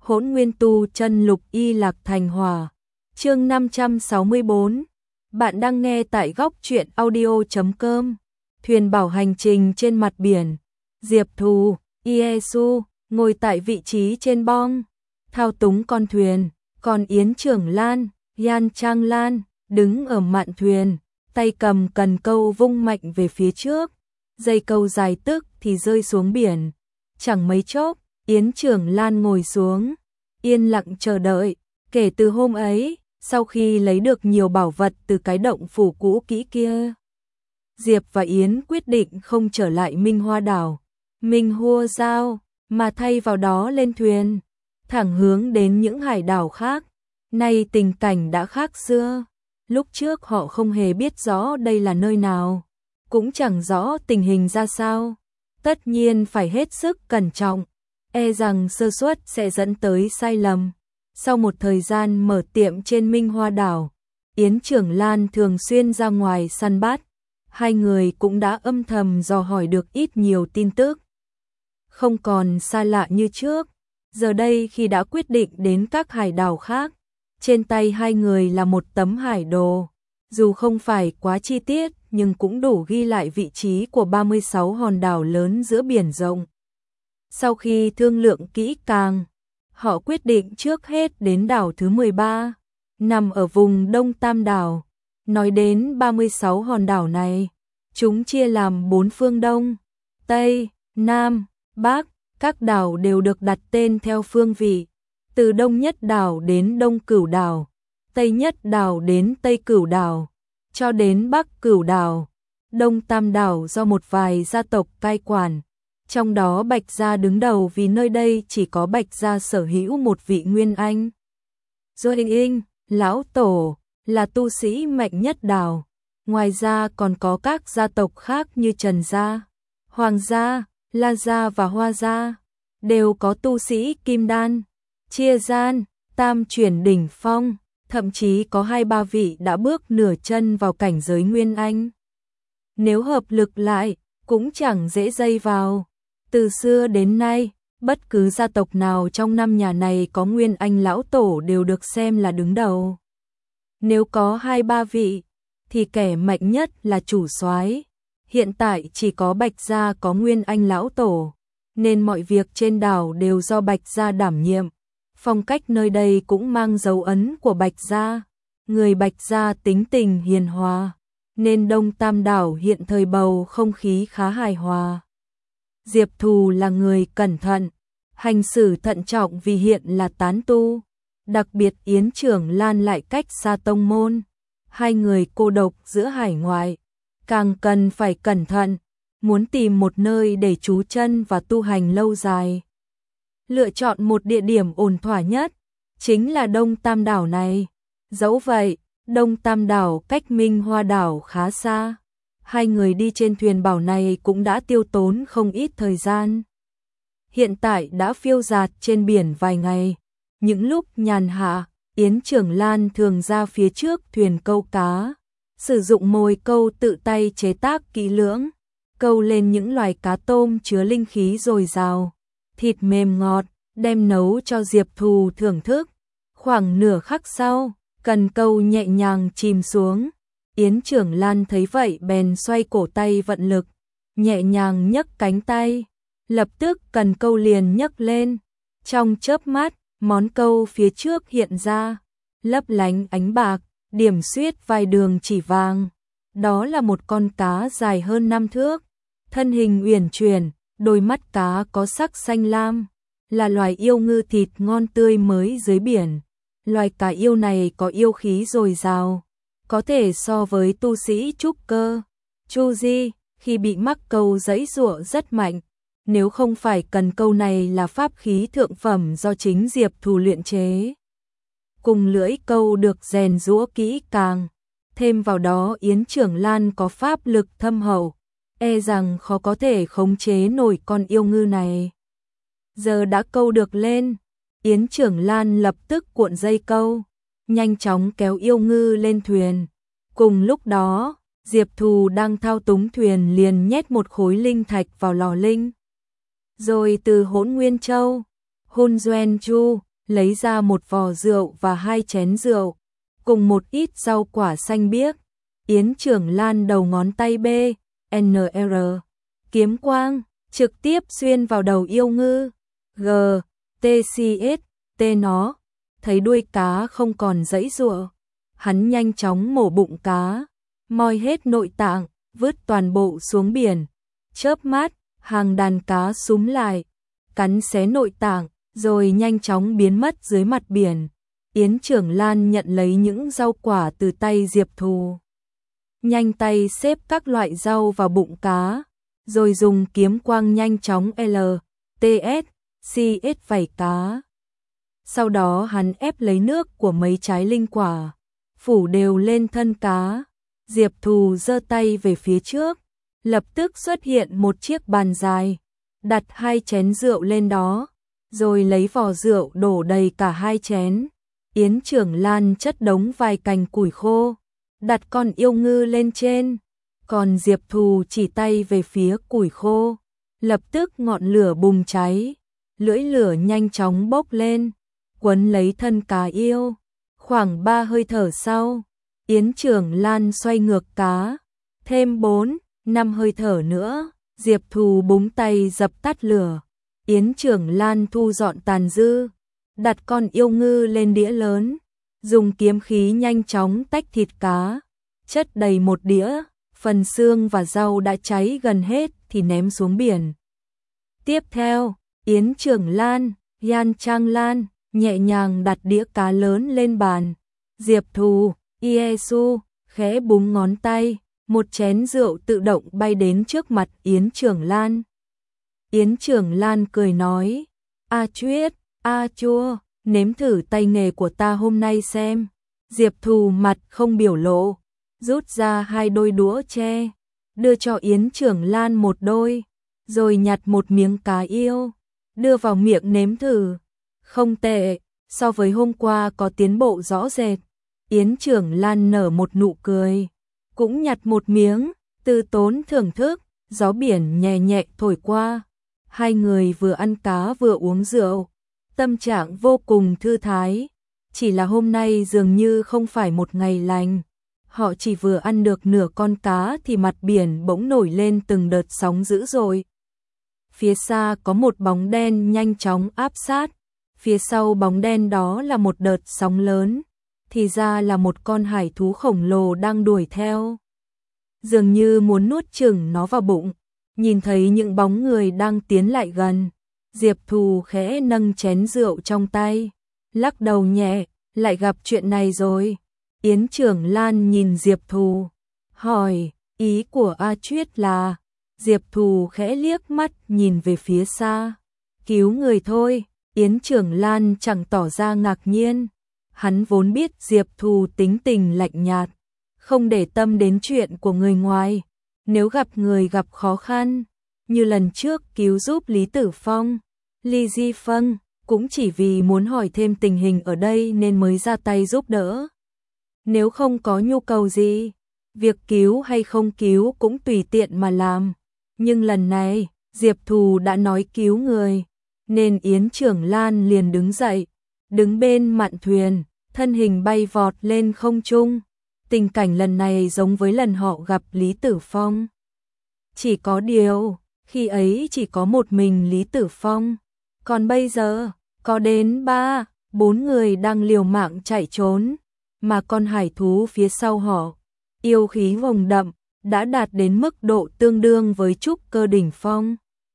Hỗn Nguyên Tu Chân Lục Y Lạc Thành Hòa. Chương 564. Bạn đang nghe tại góc truyện audio.com. Thuyền bảo hành trình trên mặt biển. Diệp Thù, Iesu ngồi tại vị trí trên bong, thao túng con thuyền, còn Yến Trưởng Lan, Yan Trang Lan đứng ở mạn thuyền, tay cầm cần câu vung mạnh về phía trước. Dây câu dài tức thì rơi xuống biển. Chẳng mấy chốc, Yến Trưởng Lan ngồi xuống, yên lặng chờ đợi. Kể từ hôm ấy, sau khi lấy được nhiều bảo vật từ cái động phủ cũ kỹ kia, Diệp và Yến quyết định không trở lại Minh Hoa đảo, Minh Hua Giao, mà thay vào đó lên thuyền, thẳng hướng đến những hải đảo khác. Nay tình cảnh đã khác xưa, lúc trước họ không hề biết rõ đây là nơi nào, cũng chẳng rõ tình hình ra sao. Tất nhiên phải hết sức cẩn trọng, e rằng sơ suất sẽ dẫn tới sai lầm. Sau một thời gian mở tiệm trên Minh Hoa đảo, Yến Trưởng Lan thường xuyên ra ngoài săn bắt. Hai người cũng đã âm thầm dò hỏi được ít nhiều tin tức, không còn xa lạ như trước. Giờ đây khi đã quyết định đến các hải đảo khác, trên tay hai người là một tấm hải đồ, dù không phải quá chi tiết nhưng cũng đủ ghi lại vị trí của 36 hòn đảo lớn giữa biển rộng. Sau khi thương lượng kỹ càng, họ quyết định trước hết đến đảo thứ 13, nằm ở vùng Đông Tam đảo. Nói đến 36 hòn đảo này, chúng chia làm 4 phương Đông, Tây, Nam, Bắc. Các đảo đều được đặt tên theo phương vị, từ Đông Nhất đảo đến Đông Cửu đảo, Tây Nhất đảo đến Tây Cửu đảo, cho đến Bắc Cửu đảo. Đông Tam đảo do một vài gia tộc cai quản, trong đó Bạch Gia đứng đầu vì nơi đây chỉ có Bạch Gia sở hữu một vị Nguyên Anh. Doinh Lão Tổ là tu sĩ mạnh nhất đảo. Ngoài ra còn có các gia tộc khác như Trần Gia, Hoàng Gia, La Gia và Hoa Gia, đều có tu sĩ kim đan, chia gian, tam chuyển đỉnh phong, thậm chí có 2-3 vị đã bước nửa chân vào cảnh giới Nguyên Anh. Nếu hợp lực lại, cũng chẳng dễ dây vào. Từ xưa đến nay, bất cứ gia tộc nào trong 5 nhà này có Nguyên Anh lão tổ đều được xem là đứng đầu. Nếu có 2-3 vị, thì kẻ mạnh nhất là chủ soái. Hiện tại chỉ có Bạch Gia có Nguyên Anh lão tổ, nên mọi việc trên đảo đều do Bạch Gia đảm nhiệm. Phong cách nơi đây cũng mang dấu ấn của Bạch Gia. Người Bạch Gia tính tình hiền hòa, nên Đông Tam đảo hiện thời bầu không khí khá hài hòa. Diệp Thù là người cẩn thận, hành xử thận trọng vì hiện là tán tu. Đặc biệt Yến Trưởng Lan lại cách xa tông môn. Hai người cô độc giữa hải ngoại, càng cần phải cẩn thận, muốn tìm một nơi để trú chân và tu hành lâu dài. Lựa chọn một địa điểm ổn thỏa nhất, chính là Đông Tam đảo này. Dẫu vậy, Đông Tam đảo cách Minh Hoa đảo khá xa. Hai người đi trên thuyền bảo này cũng đã tiêu tốn không ít thời gian. Hiện tại đã phiêu dạt trên biển vài ngày. Những lúc nhàn hạ, Yến Trưởng Lan thường ra phía trước thuyền câu cá, sử dụng mồi câu tự tay chế tác kỹ lưỡng, câu lên những loài cá tôm chứa linh khí dồi dào, thịt mềm ngọt, đem nấu cho Diệp Thù thưởng thức. Khoảng nửa khắc sau, cần câu nhẹ nhàng chìm xuống. Yến Trưởng Lan thấy vậy bèn xoay cổ tay vận lực, nhẹ nhàng nhấc cánh tay, lập tức cần câu liền nhấc lên. Trong chớp mắt, món câu phía trước hiện ra, lấp lánh ánh bạc, điểm xuyết vài đường chỉ vàng. Đó là một con cá dài hơn 5 thước, thân hình uyển chuyển, đôi mắt cá có sắc xanh lam, là loài yêu ngư thịt ngon tươi mới dưới biển. Loài cá yêu này có yêu khí dồi dào, có thể so với tu sĩ trúc cơ, chu di, khi bị mắc câu giãy giụa rất mạnh. Nếu không phải cần câu này là pháp khí thượng phẩm do chính Diệp Thù luyện chế, cùng lưỡi câu được rèn giũa kỹ càng, thêm vào đó Yến Trưởng Lan có pháp lực thâm hậu, e rằng khó có thể khống chế nổi con yêu ngư này. Giờ đã câu được lên, Yến Trưởng Lan lập tức cuộn dây câu, nhanh chóng kéo yêu ngư lên thuyền. Cùng lúc đó, Diệp Thù đang thao túng thuyền liền nhét một khối linh thạch vào lò linh. Rồi từ Hỗn Nguyên Châu, Hôn Doen Chu, lấy ra một vò rượu và 2 chén rượu, cùng một ít rau quả xanh biếc. Yến Trưởng Lan đầu ngón tay BNR, kiếm quang, trực tiếp xuyên vào đầu yêu ngư. GTCS, nó, thấy đuôi cá không còn giãy giụa, hắn nhanh chóng mổ bụng cá, moi hết nội tạng, vứt toàn bộ xuống biển. Chớp mắt, hàng đàn cá súm lại, cắn xé nội tạng, rồi nhanh chóng biến mất dưới mặt biển. Yến Trưởng Lan nhận lấy những rau quả từ tay Diệp Thù, nhanh tay xếp các loại rau vào bụng cá, rồi dùng kiếm quang nhanh chóng CS vảy cá. Sau đó hắn ép lấy nước của mấy trái linh quả, phủ đều lên thân cá. Diệp Thù giơ tay về phía trước, lập tức xuất hiện một chiếc bàn dài, đặt 2 chén rượu lên đó, rồi lấy vò rượu đổ đầy cả 2 chén. Yến Trưởng Lan chất đống vài cành củi khô, đặt con yêu ngư lên trên, còn Diệp Thù chỉ tay về phía củi khô, lập tức ngọn lửa bùng cháy, lưỡi lửa nhanh chóng bốc lên, quấn lấy thân cá yêu. Khoảng 3 hơi thở sau, Yến Trưởng Lan xoay ngược cá, thêm 4-5 hơi thở nữa, Diệp Thù búng tay dập tắt lửa. Yến Trưởng Lan thu dọn tàn dư, đặt con yêu ngư lên đĩa lớn, dùng kiếm khí nhanh chóng tách thịt cá, chất đầy một đĩa, phần xương và rau đã cháy gần hết thì ném xuống biển. Tiếp theo, Yến Trưởng Lan, Yan Trang Lan nhẹ nhàng đặt đĩa cá lớn lên bàn. Diệp Thù, Iesu khẽ búng ngón tay, một chén rượu tự động bay đến trước mặt Yến Trưởng Lan. Yến Trưởng Lan cười nói, A Chuyết, A Chua, nếm thử tay nghề của ta hôm nay xem. Diệp Thù mặt không biểu lộ, rút ra 2 đôi đũa tre, đưa cho Yến Trưởng Lan một đôi, rồi nhặt một miếng cá yêu, đưa vào miệng nếm thử. Không tệ, so với hôm qua có tiến bộ rõ rệt. Yến Trưởng Lan nở một nụ cười, cũng nhặt một miếng, từ tốn thưởng thức. Gió biển nhẹ nhẹ thổi qua, 2 người vừa ăn cá vừa uống rượu, tâm trạng vô cùng thư thái. Chỉ là hôm nay dường như không phải một ngày lành. Họ chỉ vừa ăn được nửa con cá thì mặt biển bỗng nổi lên từng đợt sóng dữ dội. Phía xa có một bóng đen nhanh chóng áp sát, phía sau bóng đen đó là một đợt sóng lớn, thì ra là một con hải thú khổng lồ đang đuổi theo. Dường như muốn nuốt chửng nó vào bụng. Nhìn thấy những bóng người đang tiến lại gần, Diệp Thù khẽ nâng chén rượu trong tay, lắc đầu nhẹ, lại gặp chuyện này rồi. Yến Trưởng Lan nhìn Diệp Thù, hỏi, ý của A Chuyết là? Diệp Thù khẽ liếc mắt nhìn về phía xa, cứu người thôi. Yến Trưởng Lan chẳng tỏ ra ngạc nhiên, hắn vốn biết Diệp Thù tính tình lạnh nhạt, không để tâm đến chuyện của người ngoài. Nếu gặp người gặp khó khăn, như lần trước cứu giúp Lý Tử Phong, Lý Di Phân, cũng chỉ vì muốn hỏi thêm tình hình ở đây nên mới ra tay giúp đỡ. Nếu không có nhu cầu gì, việc cứu hay không cứu cũng tùy tiện mà làm. Nhưng lần này, Diệp Thù đã nói cứu người, nên Yến Trưởng Lan liền đứng dậy, đứng bên mạn thuyền, thân hình bay vọt lên không trung. Tình cảnh lần này giống với lần họ gặp Lý Tử Phong. Chỉ có điều, khi ấy chỉ có một mình Lý Tử Phong, còn bây giờ, có đến 3-4 người đang liều mạng chạy trốn, mà con hải thú phía sau họ, yêu khí nồng đậm, đã đạt đến mức độ tương đương với trúc cơ đỉnh phong.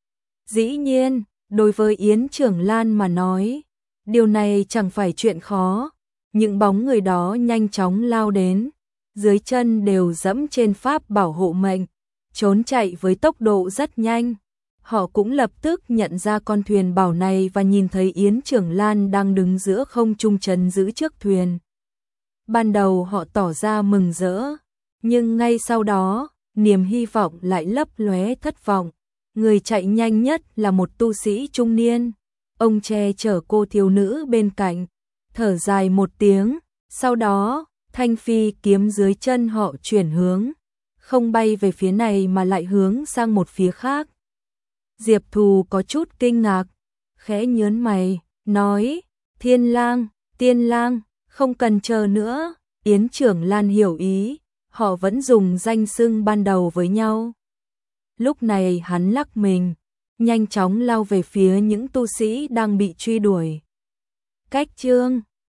Dĩ nhiên, đối với Yến Trưởng Lan mà nói, điều này chẳng phải chuyện khó. Những bóng người đó nhanh chóng lao đến, dưới chân đều dẫm trên pháp bảo hộ mệnh, trốn chạy với tốc độ rất nhanh. Họ cũng lập tức nhận ra con thuyền bảo này và nhìn thấy Yến Trưởng Lan đang đứng giữa không trung trấn giữ trước thuyền. Ban đầu họ tỏ ra mừng rỡ, nhưng ngay sau đó, niềm hy vọng lại lấp lóe thất vọng. Người chạy nhanh nhất là một tu sĩ trung niên. Ông che chở cô thiếu nữ bên cạnh, thở dài một tiếng, sau đó, thanh phi kiếm dưới chân họ chuyển hướng, không bay về phía này mà lại hướng sang một phía khác. Diệp Thù có chút kinh ngạc, khẽ nhớn mày, nói, Thiên Lang, Tiên Lang, không cần chờ nữa. Yến Trưởng Lan hiểu ý, họ vẫn dùng danh xưng ban đầu với nhau. Lúc này hắn lắc mình, nhanh chóng lao về phía những tu sĩ đang bị truy đuổi. Cách chương